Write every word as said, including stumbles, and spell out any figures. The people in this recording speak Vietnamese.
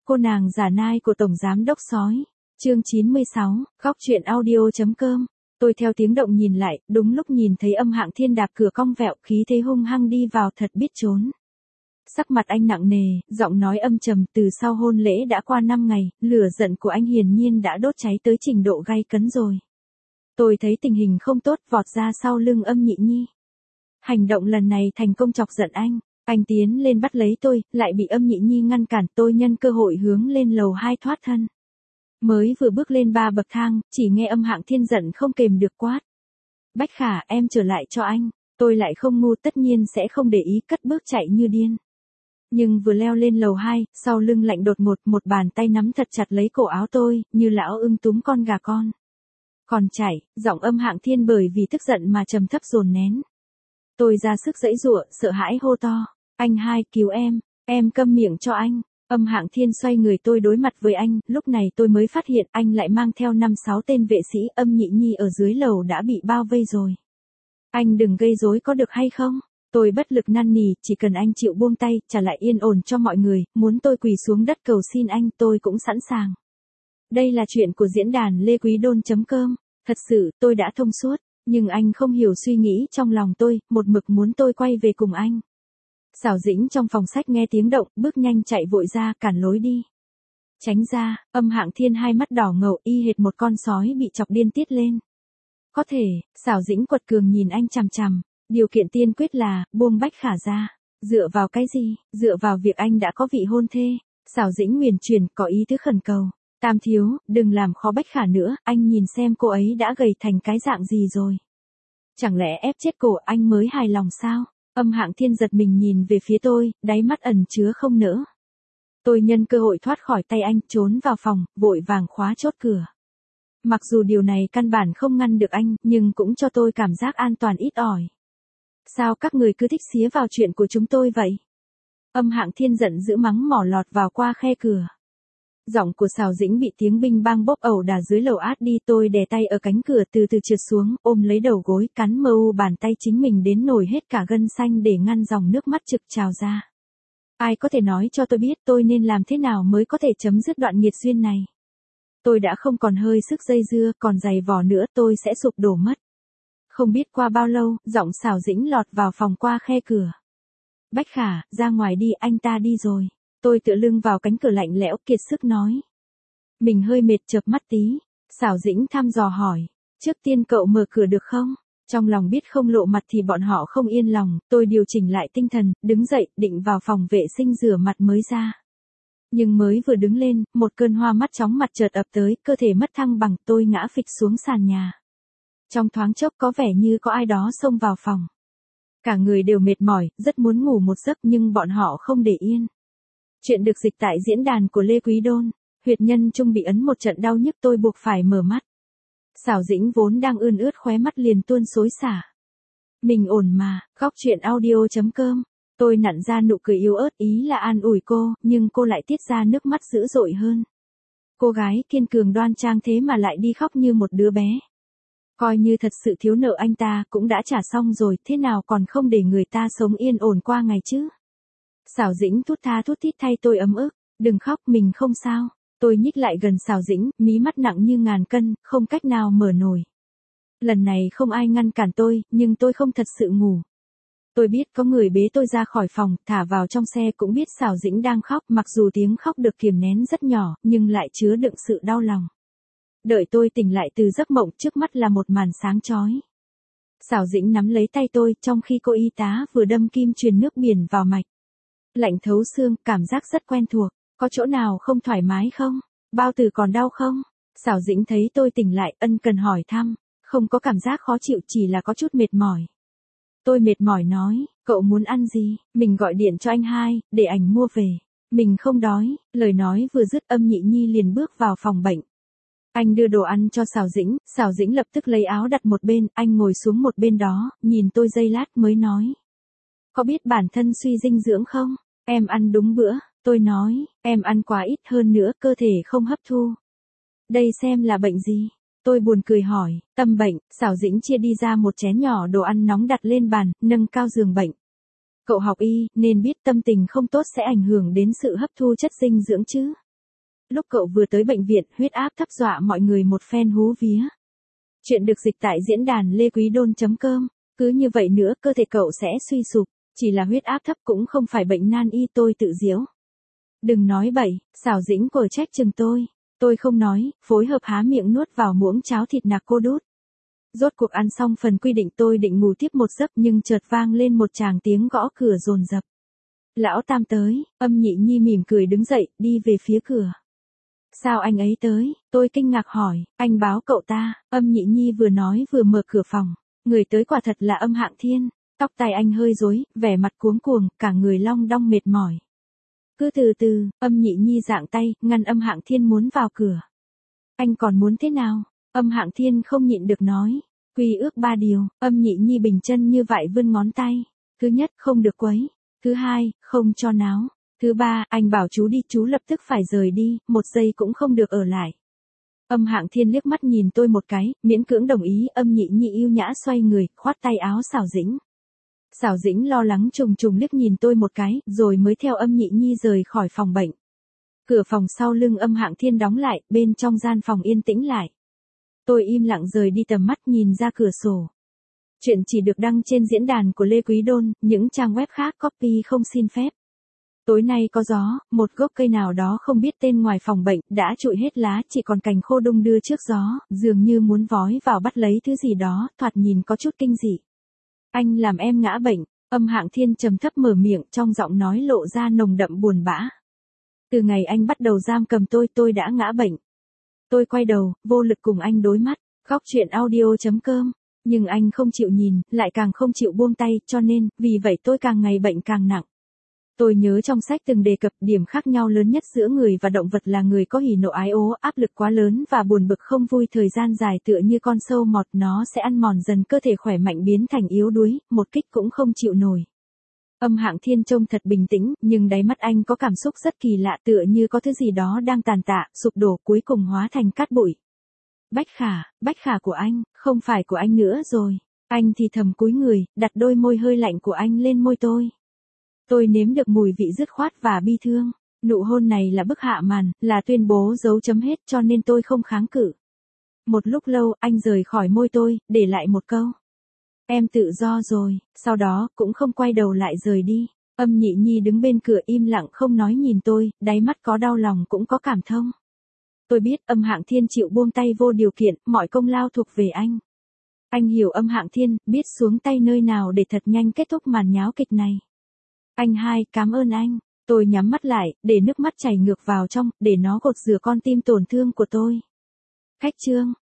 Cô nàng giả nai của Tổng Giám Đốc Sói. Chương chín mươi sáu, góc truyện audio.com. Tôi theo tiếng động nhìn lại, đúng lúc nhìn thấy Âm Hạng Thiên đạp cửa cong vẹo, khí thế hung hăng đi vào, thật biết trốn. Sắc mặt anh nặng nề, giọng nói âm trầm, từ sau hôn lễ đã qua năm ngày, lửa giận của anh hiển nhiên đã đốt cháy tới trình độ gay cấn rồi. Tôi thấy tình hình không tốt, vọt ra sau lưng Âm Nhị Nhi. Hành động lần này thành công chọc giận anh. Anh tiến lên bắt lấy tôi, lại bị Âm Nhị Nhi ngăn cản. Tôi nhân cơ hội hướng lên lầu hai thoát thân. Mới vừa bước lên ba bậc thang, chỉ nghe Âm Hạng Thiên giận không kềm được quát. Bách Khả, em trở lại cho anh. Tôi lại không ngu, tất nhiên sẽ không để ý, cất bước chạy như điên. Nhưng vừa leo lên lầu hai, sau lưng lạnh đột ngột, một bàn tay nắm thật chặt lấy cổ áo tôi, như lão ưng túm con gà con. Còn chạy, giọng Âm Hạng Thiên bởi vì tức giận mà trầm thấp dồn nén. Tôi ra sức giãy giụa, sợ hãi hô to. Anh hai, cứu em, em câm miệng cho anh. Âm Hạng Thiên xoay người, tôi đối mặt với anh, lúc này tôi mới phát hiện anh lại mang theo năm sáu tên vệ sĩ. Âm Nhị Nhi ở dưới lầu đã bị bao vây rồi. Anh đừng gây rối có được hay không? Tôi bất lực năn nỉ, chỉ cần anh chịu buông tay, trả lại yên ổn cho mọi người, muốn tôi quỳ xuống đất cầu xin anh, tôi cũng sẵn sàng. Đây là chuyện của diễn đàn lê quý đôn chấm com. Thật sự, tôi đã thông suốt, nhưng anh không hiểu suy nghĩ trong lòng tôi, một mực muốn tôi quay về cùng anh. Xảo Dĩnh trong phòng sách nghe tiếng động, bước nhanh chạy vội ra, cản lối đi. Tránh ra. Âm Hạng Thiên hai mắt đỏ ngầu, y hệt một con sói bị chọc điên tiết lên. Có thể. Xảo Dĩnh quật cường nhìn anh chằm chằm. Điều kiện tiên quyết là, buông Bách Khả ra. Dựa vào cái gì? Dựa vào việc anh đã có vị hôn thê. Xảo Dĩnh huyền chuyển, có ý tứ khẩn cầu. Tam thiếu, đừng làm khó Bách Khả nữa, anh nhìn xem cô ấy đã gầy thành cái dạng gì rồi. Chẳng lẽ ép chết cổ anh mới hài lòng sao? Âm Hạng Thiên giật mình nhìn về phía tôi, đáy mắt ẩn chứa không nỡ. Tôi nhân cơ hội thoát khỏi tay anh, trốn vào phòng, vội vàng khóa chốt cửa. Mặc dù điều này căn bản không ngăn được anh, nhưng cũng cho tôi cảm giác an toàn ít ỏi. Sao các người cứ thích xía vào chuyện của chúng tôi vậy? Âm Hạng Thiên giận dữ mắng mỏ lọt vào qua khe cửa. Giọng của Xảo Dĩnh bị tiếng binh bang bốc ẩu đả dưới lầu át đi. Tôi đè tay ở cánh cửa, từ từ trượt xuống, ôm lấy đầu gối, cắn mờ u bàn tay chính mình đến nổi hết cả gân xanh để ngăn dòng nước mắt trực trào ra. Ai có thể nói cho tôi biết tôi nên làm thế nào mới có thể chấm dứt đoạn nghiệt duyên này? Tôi đã không còn hơi sức dây dưa, còn giày vò nữa, tôi sẽ sụp đổ mất. Không biết qua bao lâu, giọng Xảo Dĩnh lọt vào phòng qua khe cửa. Bách Khả, ra ngoài đi, anh ta đi rồi. Tôi tựa lưng vào cánh cửa lạnh lẽo, kiệt sức nói. Mình hơi mệt, chợp mắt tí. Xảo Dĩnh thăm dò hỏi. Trước tiên cậu mở cửa được không? Trong lòng biết không lộ mặt thì bọn họ không yên lòng. Tôi điều chỉnh lại tinh thần, đứng dậy, định vào phòng vệ sinh rửa mặt mới ra. Nhưng mới vừa đứng lên, một cơn hoa mắt chóng mặt chợt ập tới, cơ thể mất thăng bằng, tôi ngã phịch xuống sàn nhà. Trong thoáng chốc có vẻ như có ai đó xông vào phòng. Cả người đều mệt mỏi, rất muốn ngủ một giấc nhưng bọn họ không để yên. Chuyện được dịch tại diễn đàn của Lê Quý Đôn. Huyệt nhân trung bị ấn một trận đau nhức, tôi buộc phải mở mắt. Xảo Dĩnh vốn đang ươn ướt khóe mắt liền tuôn xối xả. Mình ổn mà, góc truyện audio.com. Tôi nặn ra nụ cười yếu ớt, ý là an ủi cô, nhưng cô lại tiết ra nước mắt dữ dội hơn. Cô gái kiên cường đoan trang thế mà lại đi khóc như một đứa bé. Coi như thật sự thiếu nợ anh ta, cũng đã trả xong rồi, thế nào còn không để người ta sống yên ổn qua ngày chứ? Xảo Dĩnh thút tha thút thít thay tôi ấm ức. Đừng khóc, mình không sao. Tôi nhích lại gần Xảo Dĩnh, mí mắt nặng như ngàn cân, không cách nào mở nổi. Lần này không ai ngăn cản tôi, nhưng tôi không thật sự ngủ. Tôi biết có người bế tôi ra khỏi phòng, thả vào trong xe, cũng biết Xảo Dĩnh đang khóc, mặc dù tiếng khóc được kiềm nén rất nhỏ, nhưng lại chứa đựng sự đau lòng. Đợi tôi tỉnh lại từ giấc mộng, trước mắt là một màn sáng chói. Xảo Dĩnh nắm lấy tay tôi, trong khi cô y tá vừa đâm kim truyền nước biển vào mạch. Lạnh thấu xương, cảm giác rất quen thuộc. Có chỗ nào không thoải mái không? Bao tử còn đau không? Xảo Dĩnh thấy tôi tỉnh lại, ân cần hỏi thăm. Không có cảm giác khó chịu, chỉ là có chút mệt mỏi. Tôi mệt mỏi nói, cậu muốn ăn gì? Mình gọi điện cho anh hai, để ảnh mua về. Mình không đói. Lời nói vừa dứt, Âm Nhị Nhi liền bước vào phòng bệnh. Anh đưa đồ ăn cho Xảo Dĩnh, Xảo Dĩnh lập tức lấy áo đặt một bên, anh ngồi xuống một bên đó, nhìn tôi giây lát mới nói. Có biết bản thân suy dinh dưỡng không? Em ăn đúng bữa. Tôi nói, em ăn quá ít, hơn nữa cơ thể không hấp thu. Đây xem là bệnh gì? Tôi buồn cười hỏi, tâm bệnh. Xảo Dĩnh chia đi ra một chén nhỏ đồ ăn nóng đặt lên bàn, nâng cao giường bệnh. Cậu học y, nên biết tâm tình không tốt sẽ ảnh hưởng đến sự hấp thu chất dinh dưỡng chứ. Lúc cậu vừa tới bệnh viện, huyết áp thấp dọa mọi người một phen hú vía. Chuyện được dịch tại diễn đàn lê quý đôn chấm com. Cứ như vậy nữa, cơ thể cậu sẽ suy sụp. Chỉ là huyết áp thấp cũng không phải bệnh nan y, tôi tự diễu. Đừng nói bậy, xảo dĩnh của trách chừng tôi. Tôi không nói, phối hợp há miệng nuốt vào muỗng cháo thịt nạc cô đút. Rốt cuộc ăn xong phần quy định tôi định ngủ tiếp một giấc nhưng chợt vang lên một tràng tiếng gõ cửa dồn dập. Lão Tam tới, Âm Nhị Nhi mỉm cười đứng dậy, đi về phía cửa. Sao anh ấy tới? Tôi kinh ngạc hỏi, anh báo cậu ta. Âm Nhị Nhi vừa nói vừa mở cửa phòng. Người tới quả thật là Âm Hạng Thiên. Tóc tai anh hơi rối, vẻ mặt cuống cuồng, cả người long đong mệt mỏi. Cứ từ từ, Âm Nhị Nhi giạng tay, ngăn Âm Hạng Thiên muốn vào cửa. Anh còn muốn thế nào? Âm Hạng Thiên không nhịn được nói. Quy ước ba điều, Âm Nhị Nhi bình chân như vậy vươn ngón tay. Thứ nhất, không được quấy. Thứ hai, không cho náo. Thứ ba, anh bảo chú đi, chú lập tức phải rời đi, một giây cũng không được ở lại. Âm Hạng Thiên liếc mắt nhìn tôi một cái, miễn cưỡng đồng ý. Âm Nhị Nhi yêu nhã xoay người, khoát tay áo Xảo Dĩnh. Xảo Dĩnh lo lắng trùng trùng liếc nhìn tôi một cái, rồi mới theo Âm Nhị Nhi rời khỏi phòng bệnh. Cửa phòng sau lưng Âm Hạng Thiên đóng lại, bên trong gian phòng yên tĩnh lại. Tôi im lặng rời đi tầm mắt nhìn ra cửa sổ. Chuyện chỉ được đăng trên diễn đàn của Lê Quý Đôn, những trang web khác copy không xin phép. Tối nay có gió, một gốc cây nào đó không biết tên ngoài phòng bệnh đã trụi hết lá, chỉ còn cành khô đung đưa trước gió, dường như muốn vói vào bắt lấy thứ gì đó, thoạt nhìn có chút kinh dị. Anh làm em ngã bệnh. Âm Hạng Thiên trầm thấp mở miệng, trong giọng nói lộ ra nồng đậm buồn bã. Từ ngày anh bắt đầu giam cầm tôi, tôi đã ngã bệnh. Tôi quay đầu, vô lực cùng anh đối mắt. Góc chuyện audio chấm com. Nhưng anh không chịu nhìn, lại càng không chịu buông tay, cho nên, vì vậy tôi càng ngày bệnh càng nặng. Tôi nhớ trong sách từng đề cập điểm khác nhau lớn nhất giữa người và động vật là người có hỉ nộ ái ố, áp lực quá lớn và buồn bực không vui thời gian dài tựa như con sâu mọt, nó sẽ ăn mòn dần cơ thể khỏe mạnh biến thành yếu đuối, một kích cũng không chịu nổi. Âm Hạng Thiên trông thật bình tĩnh, nhưng đáy mắt anh có cảm xúc rất kỳ lạ, tựa như có thứ gì đó đang tàn tạ, sụp đổ, cuối cùng hóa thành cát bụi. Bách Khả, Bách Khả của anh, không phải của anh nữa rồi. Anh thì thầm cúi người, đặt đôi môi hơi lạnh của anh lên môi tôi. Tôi nếm được mùi vị dứt khoát và bi thương. Nụ hôn này là bức hạ màn, là tuyên bố dấu chấm hết, cho nên tôi không kháng cự. Một lúc lâu, anh rời khỏi môi tôi, để lại một câu. Em tự do rồi, sau đó, cũng không quay đầu lại rời đi. Âm Nhị Nhi đứng bên cửa im lặng không nói nhìn tôi, đáy mắt có đau lòng cũng có cảm thông. Tôi biết Âm Hạng Thiên chịu buông tay vô điều kiện, mọi công lao thuộc về anh. Anh hiểu Âm Hạng Thiên, biết xuống tay nơi nào để thật nhanh kết thúc màn nháo kịch này. Anh hai, cảm ơn anh. Tôi nhắm mắt lại, để nước mắt chảy ngược vào trong, để nó gột rửa con tim tổn thương của tôi. Khách trương.